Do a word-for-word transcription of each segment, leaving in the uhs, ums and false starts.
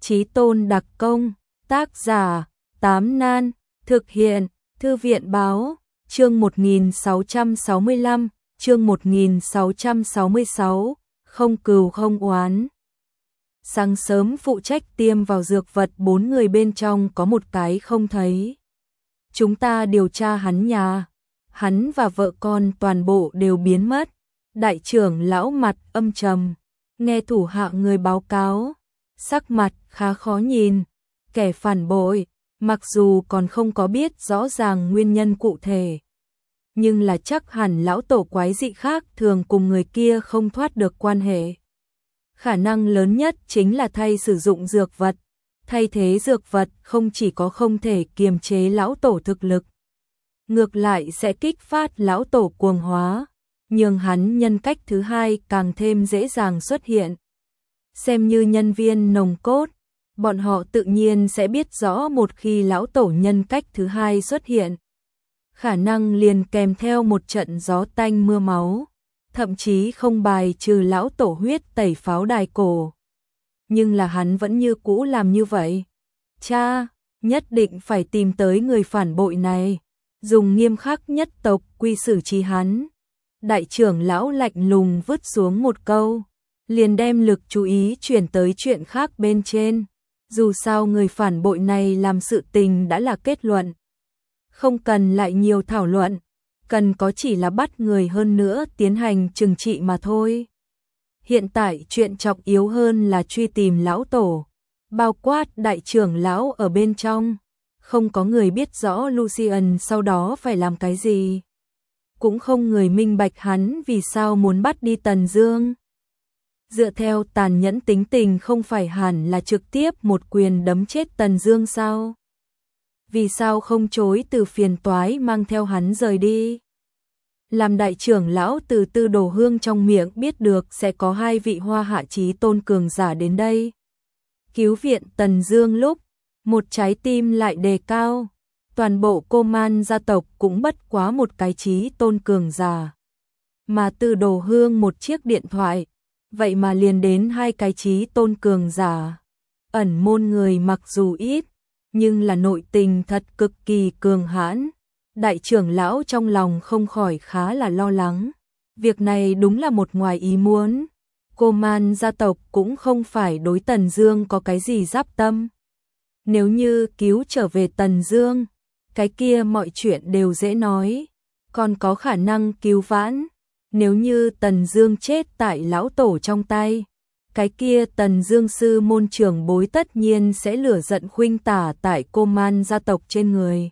Chí Tôn đặc công, tác giả, Tám Nan, thực hiện, Thư viện báo, chương một nghìn sáu trăm sáu mươi lăm, chương một nghìn sáu trăm sáu mươi sáu, không cừu không oán. Sáng sớm phụ trách tiêm vào dược vật bốn người bên trong có một cái không thấy. Chúng ta điều tra hắn nhà, hắn và vợ con toàn bộ đều biến mất. Đại trưởng lão mặt âm trầm, nghe thủ hạ người báo cáo, sắc mặt khá khó nhìn, kẻ phản bội, mặc dù còn không có biết rõ ràng nguyên nhân cụ thể, nhưng là chắc hẳn lão tổ quái dị khác thường cùng người kia không thoát được quan hệ. Khả năng lớn nhất chính là thay sử dụng dược vật, thay thế dược vật không chỉ có không thể kiềm chế lão tổ thực lực, ngược lại sẽ kích phát lão tổ cuồng hóa, nhường hắn nhân cách thứ hai càng thêm dễ dàng xuất hiện. Xem như nhân viên nòng cốt, bọn họ tự nhiên sẽ biết rõ một khi lão tổ nhân cách thứ hai xuất hiện, khả năng liền kèm theo một trận gió tanh mưa máu, thậm chí không bài trừ lão tổ huyết tẩy pháo đài cổ. Nhưng là hắn vẫn như cũ làm như vậy. Cha, nhất định phải tìm tới người phản bội này, dùng nghiêm khắc nhất tộc quy xử trí hắn. Đại trưởng lão lạnh lùng vứt xuống một câu, liền đem lực chú ý chuyển tới chuyện khác bên trên. Dù sao người phản bội này làm sự tình đã là kết luận, không cần lại nhiều thảo luận, cần có chỉ là bắt người hơn nữa tiến hành trừng trị mà thôi. Hiện tại chuyện trọng yếu hơn là truy tìm lão tổ, bao quát đại trưởng lão ở bên trong. Không có người biết rõ Lucian sau đó phải làm cái gì, cũng không người minh bạch hắn vì sao muốn bắt đi Tần Dương. Dựa theo tàn nhẫn tính tình không phải hẳn là trực tiếp một quyền đấm chết Tần Dương sao? Vì sao không chối từ phiền toái mang theo hắn rời đi? Làm đại trưởng lão từ Tư Đồ Hương trong miệng biết được sẽ có hai vị Hoa Hạ Chí Tôn cường giả đến đây cứu viện Tần Dương lúc, một trái tim lại đề cao. Toàn bộ Cô Man gia tộc cũng bất quá một cái Chí Tôn cường giả, mà Tư Đồ Hương một chiếc điện thoại, vậy mà liền đến hai cái Chí Tôn cường giả. Ẩn môn người mặc dù ít, nhưng là nội tình thật cực kỳ cường hãn. Đại trưởng lão trong lòng không khỏi khá là lo lắng. Việc này đúng là một ngoài ý muốn. Cô Man gia tộc cũng không phải đối Tần Dương có cái gì giáp tâm. Nếu như cứu trở về Tần Dương, cái kia mọi chuyện đều dễ nói, còn có khả năng cứu vãn. Nếu như Tần Dương chết tại lão tổ trong tay, cái kia Tần Dương sư môn trưởng bối tất nhiên sẽ lửa giận khuynh tả tại Cô Man gia tộc trên người.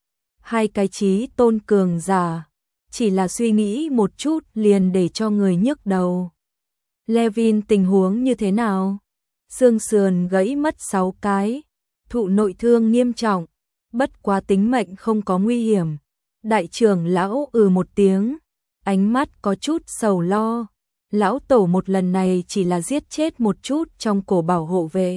Hai cái Chí Tôn cường giả, chỉ là suy nghĩ một chút liền để cho người nhức đầu. Levin tình huống như thế nào? Xương sườn gãy mất sáu cái, thụ nội thương nghiêm trọng, bất quá tính mệnh không có nguy hiểm. Đại trưởng lão ừ một tiếng, ánh mắt có chút sầu lo. Lão tổ một lần này chỉ là giết chết một chút trong cổ bảo hộ vệ.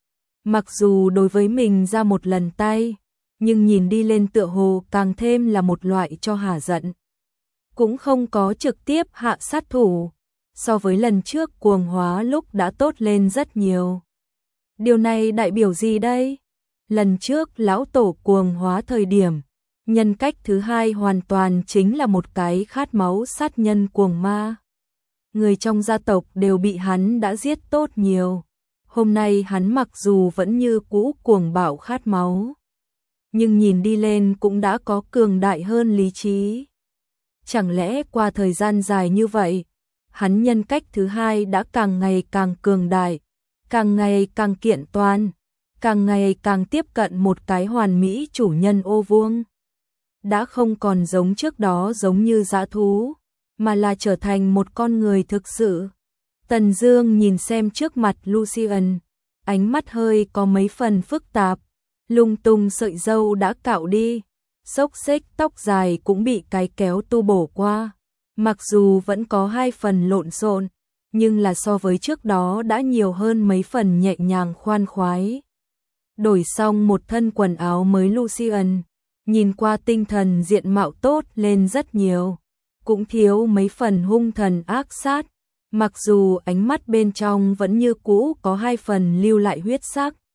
Mặc dù đối với mình ra một lần tay, nhưng nhìn đi lên tựa hồ càng thêm là một loại cho hả giận. Cũng không có trực tiếp hạ sát thủ, so với lần trước cuồng hóa lúc đã tốt lên rất nhiều. Điều này đại biểu gì đây? Lần trước lão tổ cuồng hóa thời điểm, nhân cách thứ hai hoàn toàn chính là một cái khát máu sát nhân cuồng ma. Người trong gia tộc đều bị hắn đã giết tốt nhiều. Hôm nay hắn mặc dù vẫn như cũ cuồng bạo khát máu, nhưng nhìn đi lên cũng đã có cường đại hơn lý trí. Chẳng lẽ qua thời gian dài như vậy, hắn nhân cách thứ hai đã càng ngày càng cường đại, càng ngày càng kiện toàn, càng ngày càng tiếp cận một cái hoàn mỹ chủ nhân ô vuông. Đã không còn giống trước đó giống như dã thú, mà là trở thành một con người thực sự. Tần Dương nhìn xem trước mặt Lucian, ánh mắt hơi có mấy phần phức tạp. Lung tung sợi râu đã cạo đi, xốc xếch tóc dài cũng bị cái kéo tu bổ qua. Mặc dù vẫn có hai phần lộn xộn, nhưng là so với trước đó đã nhiều hơn mấy phần nhẹ nhàng khoan khoái. Đổi xong một thân quần áo mới Lucian, nhìn qua tinh thần diện mạo tốt lên rất nhiều, cũng thiếu mấy phần hung thần ác sát. Mặc dù ánh mắt bên trong vẫn như cũ có hai phần lưu lại huyết sắc,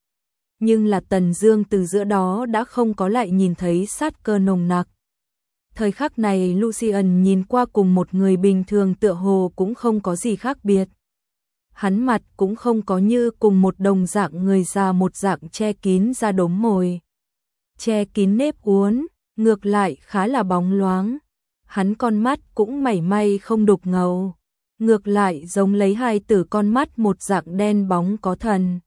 nhưng là Tần Dương từ giữa đó đã không có lại nhìn thấy sát cơ nồng nặc. Thời khắc này Lucian nhìn qua cùng một người bình thường tựa hồ cũng không có gì khác biệt. Hắn mặt cũng không có như cùng một đồng dạng người già một dạng che kín ra đốm mồi, che kín nếp uốn, ngược lại khá là bóng loáng. Hắn con mắt cũng mảy may không đục ngầu, ngược lại giống lấy hai tử con mắt một dạng đen bóng có thần.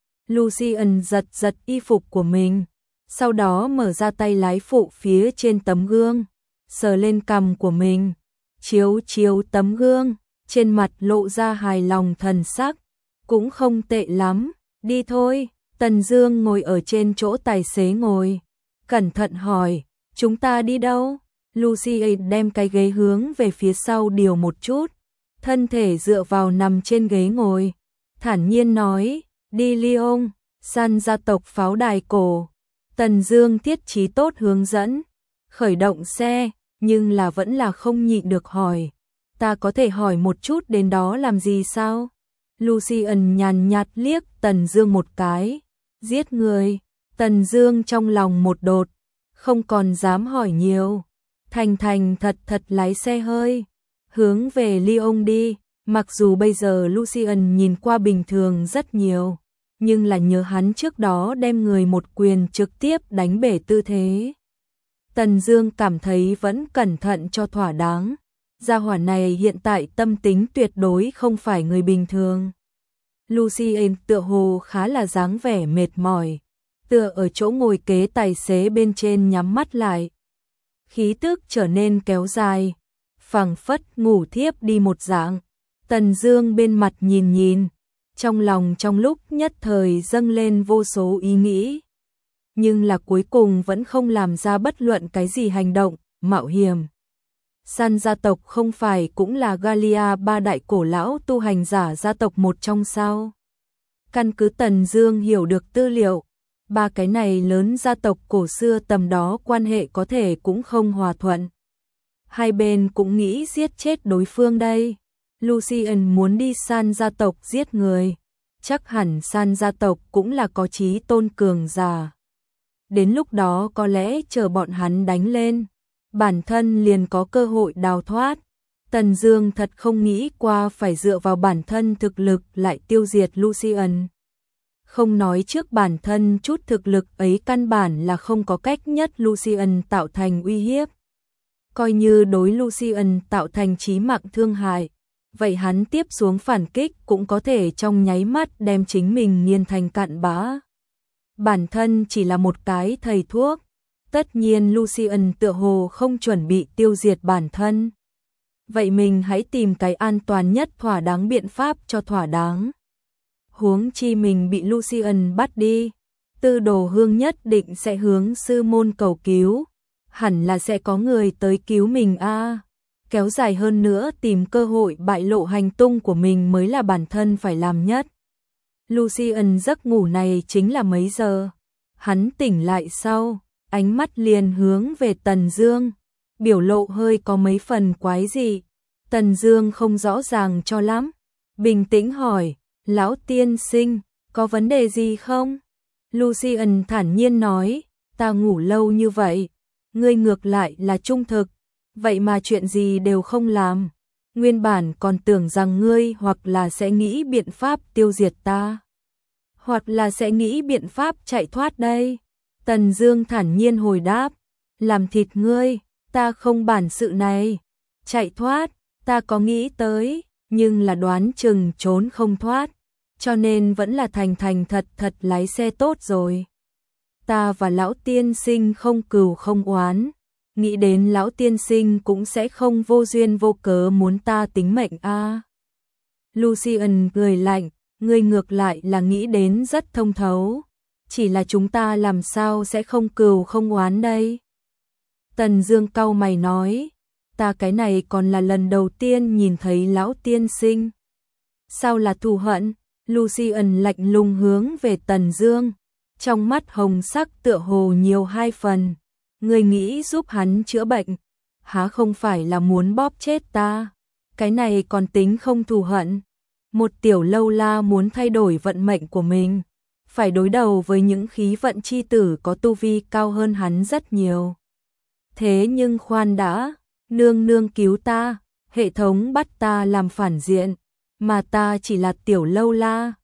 Lucian giật giật y phục của mình, sau đó mở ra tay lái phụ phía trên tấm gương, sờ lên cằm của mình, chiếu chiếu tấm gương, trên mặt lộ ra hài lòng thần sắc, cũng không tệ lắm, đi thôi. Tần Dương ngồi ở trên chỗ tài xế ngồi, cẩn thận hỏi, chúng ta đi đâu? Lucy đem cái ghế hướng về phía sau điều một chút, thân thể dựa vào nằm trên ghế ngồi, thản nhiên nói, đi Lyon, săn gia tộc pháo đài cổ. Tần Dương thiết trí tốt hướng dẫn, khởi động xe, nhưng là vẫn là không nhịn được hỏi, ta có thể hỏi một chút đến đó làm gì sao? Lucian nhàn nhạt liếc Tần Dương một cái, giết người. Tần Dương trong lòng một đột, không còn dám hỏi nhiều, thành thành thật thật lái xe hơi, hướng về Lyon đi. Mặc dù bây giờ Lucian nhìn qua bình thường rất nhiều, nhưng là nhớ hắn trước đó đem người một quyền trực tiếp đánh bể tư thế. Tần Dương cảm thấy vẫn cẩn thận cho thỏa đáng. Gia hỏa này hiện tại tâm tính tuyệt đối không phải người bình thường. Lucian tựa hồ khá là dáng vẻ mệt mỏi, tựa ở chỗ ngồi kế tài xế bên trên nhắm mắt lại. Khí tức trở nên kéo dài, phảng phất ngủ thiếp đi một dạng. Tần Dương bên mặt nhìn nhìn, trong lòng trong lúc nhất thời dâng lên vô số ý nghĩ, nhưng là cuối cùng vẫn không làm ra bất luận cái gì hành động mạo hiểm. Săn gia tộc không phải cũng là Galia ba đại cổ lão tu hành giả gia tộc một trong sao? Căn cứ Tần Dương hiểu được tư liệu, ba cái này lớn gia tộc cổ xưa tầm đó quan hệ có thể cũng không hòa thuận. Hai bên cũng nghĩ giết chết đối phương đây. Lucian muốn đi săn gia tộc giết người, chắc hẳn săn gia tộc cũng là có chí tôn cường giả. Đến lúc đó có lẽ chờ bọn hắn đánh lên, bản thân liền có cơ hội đào thoát. Tần Dương thật không nghĩ qua phải dựa vào bản thân thực lực lại tiêu diệt Lucian. Không nói trước bản thân chút thực lực ấy căn bản là không có cách nhất Lucian tạo thành uy hiếp. Coi như đối Lucian tạo thành chí mạng thương hại, vậy hắn tiếp xuống phản kích cũng có thể trong nháy mắt đem chính mình nghiền thành cặn bã. Bản thân chỉ là một cái thầy thuốc, tất nhiên Lucian tựa hồ không chuẩn bị tiêu diệt bản thân. Vậy mình hãy tìm cái an toàn nhất thỏa đáng biện pháp cho thỏa đáng. Huống chi mình bị Lucian bắt đi, Tư Đồ Hương nhất định sẽ hướng sư môn cầu cứu, hẳn là sẽ có người tới cứu mình a. À. Kéo dài hơn nữa tìm cơ hội bại lộ hành tung của mình mới là bản thân phải làm nhất. Lucian giấc ngủ này chính là mấy giờ? Hắn tỉnh lại sau, ánh mắt liền hướng về Tần Dương, biểu lộ hơi có mấy phần quái dị. Tần Dương không rõ ràng cho lắm, bình tĩnh hỏi, lão tiên sinh, có vấn đề gì không? Lucian thản nhiên nói, ta ngủ lâu như vậy, ngươi ngược lại là trung thực, vậy mà chuyện gì đều không làm. Nguyên bản còn tưởng rằng ngươi hoặc là sẽ nghĩ biện pháp tiêu diệt ta, hoặc là sẽ nghĩ biện pháp chạy thoát đây. Tần Dương thản nhiên hồi đáp, làm thịt ngươi, ta không bản sự này. Chạy thoát, ta có nghĩ tới, nhưng là đoán chừng trốn không thoát, cho nên vẫn là thành thành thật thật lái xe tốt rồi. Ta và lão tiên sinh không cừu không oán, nghĩ đến lão tiên sinh cũng sẽ không vô duyên vô cớ muốn ta tính mệnh a. À. Lucian cười lạnh, ngươi ngược lại là nghĩ đến rất thông thấu, chỉ là chúng ta làm sao sẽ không cừu không oán đây? Tần Dương cau mày nói, ta cái này còn là lần đầu tiên nhìn thấy lão tiên sinh. Sao là thù hận? Lucian lạnh lùng hướng về Tần Dương, trong mắt hồng sắc tựa hồ nhiều hai phần. Ngươi nghĩ giúp hắn chữa bệnh, há không phải là muốn bóp chết ta? Cái này còn tính không thù hận. Một tiểu lâu la muốn thay đổi vận mệnh của mình, phải đối đầu với những khí vận chi tử có tu vi cao hơn hắn rất nhiều. Thế nhưng khoan đã, nương nương cứu ta, hệ thống bắt ta làm phản diện, mà ta chỉ là tiểu lâu la,